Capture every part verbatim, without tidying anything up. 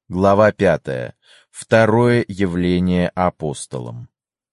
Глава пятая. Второе явление апостолам.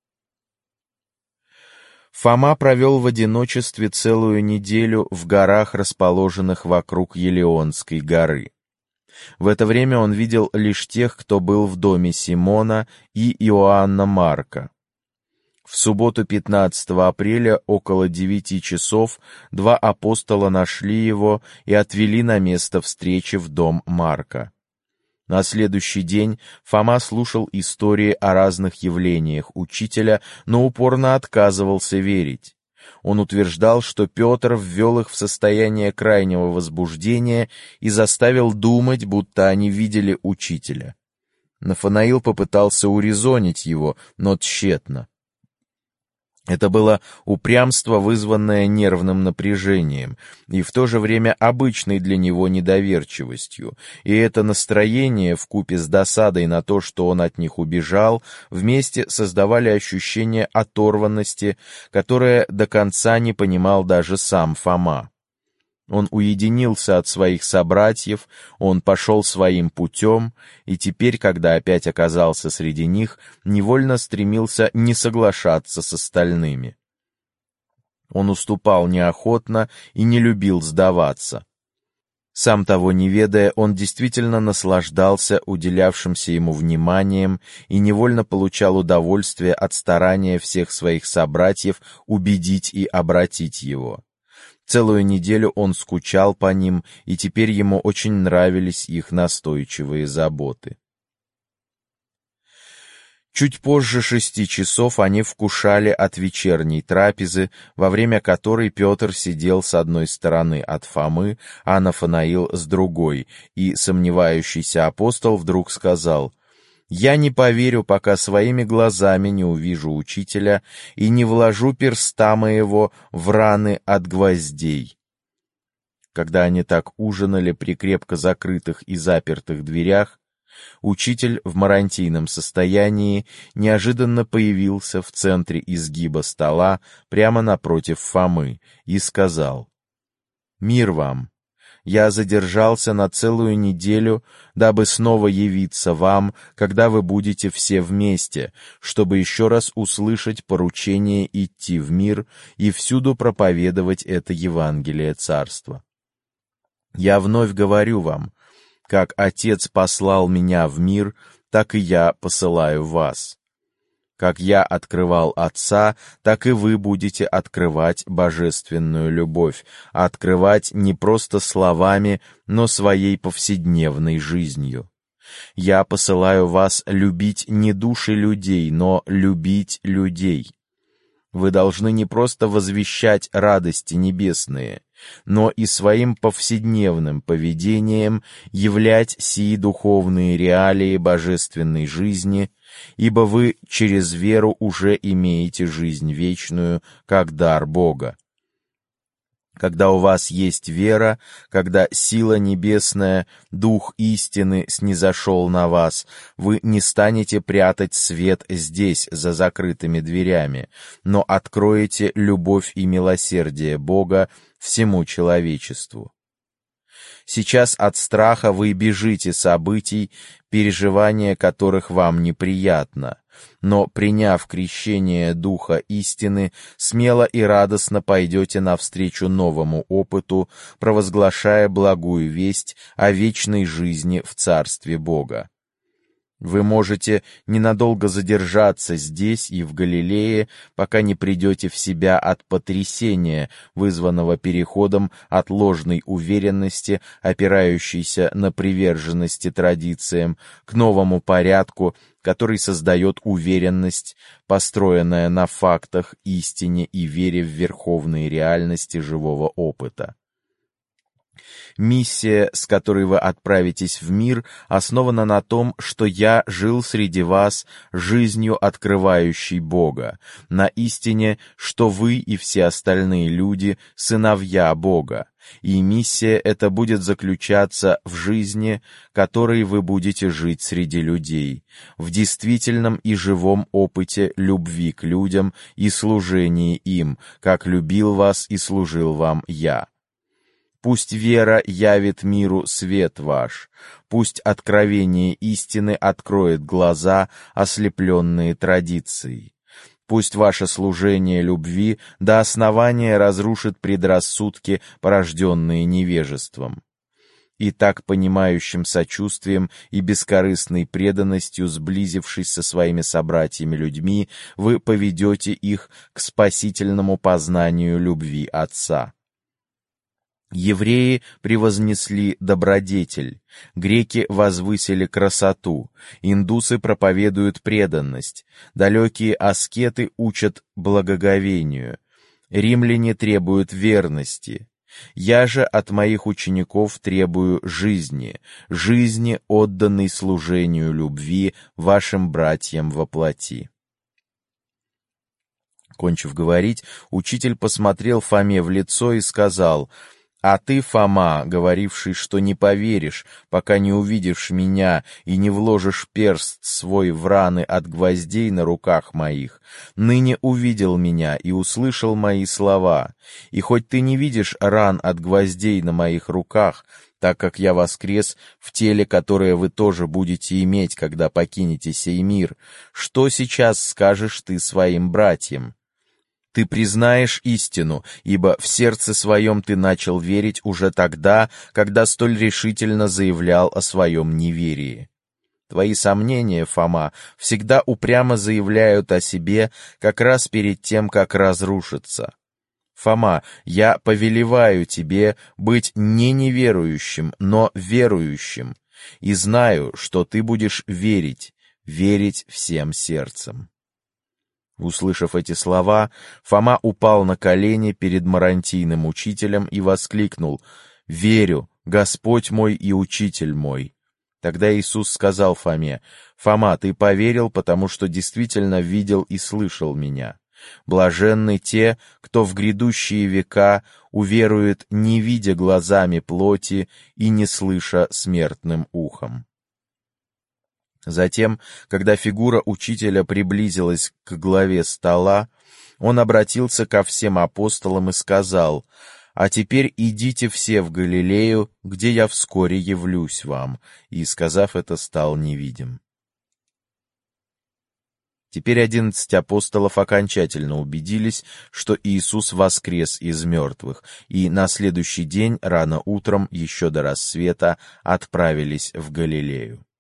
Фома провел в одиночестве целую неделю в горах, расположенных вокруг Елеонской горы. В это время он видел лишь тех, кто был в доме Симона и Иоанна Марка. В субботу пятнадцатого апреля около девяти часов два апостола нашли его и отвели на место встречи в дом Марка. На следующий день Фома слушал истории о разных явлениях учителя, но упорно отказывался верить. Он утверждал, что Петр ввел их в состояние крайнего возбуждения и заставил думать, будто они видели учителя. Нафанаил попытался урезонить его, но тщетно. Это было упрямство, вызванное нервным напряжением, и в то же время обычной для него недоверчивостью, и это настроение, вкупе с досадой на то, что он от них убежал, вместе создавали ощущение оторванности, которое до конца не понимал даже сам Фома. Он уединился от своих собратьев, он пошел своим путем, и теперь, когда опять оказался среди них, невольно стремился не соглашаться с остальными. Он уступал неохотно и не любил сдаваться. Сам того не ведая, он действительно наслаждался уделявшимся ему вниманием и невольно получал удовольствие от старания всех своих собратьев убедить и обратить его. Целую неделю он скучал по ним, и теперь ему очень нравились их настойчивые заботы. Чуть позже шести часов они вкушали от вечерней трапезы, во время которой Петр сидел с одной стороны от Фомы, а Нафанаил с другой, и сомневающийся апостол вдруг сказал: «Я не поверю, пока своими глазами не увижу учителя и не вложу перста моего в раны от гвоздей». Когда они так ужинали при крепко закрытых и запертых дверях, учитель в морантийном состоянии неожиданно появился в центре изгиба стола прямо напротив Фомы и сказал: «Мир вам! Я задержался на целую неделю, дабы снова явиться вам, когда вы будете все вместе, чтобы еще раз услышать поручение идти в мир и всюду проповедовать это Евангелие Царства. Я вновь говорю вам, как Отец послал меня в мир, так и я посылаю вас. Как я открывал Отца, так и вы будете открывать божественную любовь, а открывать не просто словами, но своей повседневной жизнью. Я посылаю вас любить не души людей, но любить людей. Вы должны не просто возвещать радости небесные, но и своим повседневным поведением являть сии духовные реалии божественной жизни, ибо вы через веру уже имеете жизнь вечную, как дар Бога. Когда у вас есть вера, когда сила небесная, Дух истины снизошел на вас, вы не станете прятать свет здесь, за закрытыми дверями, но откроете любовь и милосердие Бога всему человечеству. Сейчас от страха вы бежите событий, переживание которых вам неприятно, но, приняв крещение Духа истины, смело и радостно пойдете навстречу новому опыту, провозглашая благую весть о вечной жизни в Царстве Бога. Вы можете ненадолго задержаться здесь и в Галилее, пока не придете в себя от потрясения, вызванного переходом от ложной уверенности, опирающейся на приверженности традициям, к новому порядку, который создает уверенность, построенная на фактах, истине и вере в верховные реальности живого опыта. Миссия, с которой вы отправитесь в мир, основана на том, что я жил среди вас жизнью, открывающей Бога, на истине, что вы и все остальные люди — сыновья Бога, и миссия эта будет заключаться в жизни, которой вы будете жить среди людей, в действительном и живом опыте любви к людям и служении им, как любил вас и служил вам я. Пусть вера явит миру свет ваш. Пусть откровение истины откроет глаза, ослепленные традицией. Пусть ваше служение любви до основания разрушит предрассудки, порожденные невежеством. И так понимающим сочувствием и бескорыстной преданностью, сблизившись со своими собратьями-людьми, вы поведете их к спасительному познанию любви Отца. Евреи превознесли добродетель, греки возвысили красоту, индусы проповедуют преданность, далекие аскеты учат благоговению, римляне требуют верности. Я же от моих учеников требую жизни, жизни, отданной служению любви вашим братьям во плоти». Кончив говорить, учитель посмотрел Фоме в лицо и сказал: «А ты, Фома, говоривший, что не поверишь, пока не увидишь меня и не вложишь перст свой в раны от гвоздей на руках моих, ныне увидел меня и услышал мои слова. И хоть ты не видишь ран от гвоздей на моих руках, так как я воскрес в теле, которое вы тоже будете иметь, когда покинете сей мир, что сейчас скажешь ты своим братьям? Ты признаешь истину, ибо в сердце своем ты начал верить уже тогда, когда столь решительно заявлял о своем неверии. Твои сомнения, Фома, всегда упрямо заявляют о себе как раз перед тем, как разрушиться. Фома, я повелеваю тебе быть не неверующим, но верующим, и знаю, что ты будешь верить, верить всем сердцем». Услышав эти слова, Фома упал на колени перед марантийным учителем и воскликнул: «Верю, Господь мой и Учитель мой». Тогда Иисус сказал Фоме: «Фома, ты поверил, потому что действительно видел и слышал меня. Блаженны те, кто в грядущие века уверует, не видя глазами плоти и не слыша смертным ухом». Затем, когда фигура учителя приблизилась к главе стола, он обратился ко всем апостолам и сказал: «А теперь идите все в Галилею, где я вскоре явлюсь вам», и, сказав это, стал невидим. Теперь одиннадцать апостолов окончательно убедились, что Иисус воскрес из мертвых, и на следующий день, рано утром, еще до рассвета, отправились в Галилею.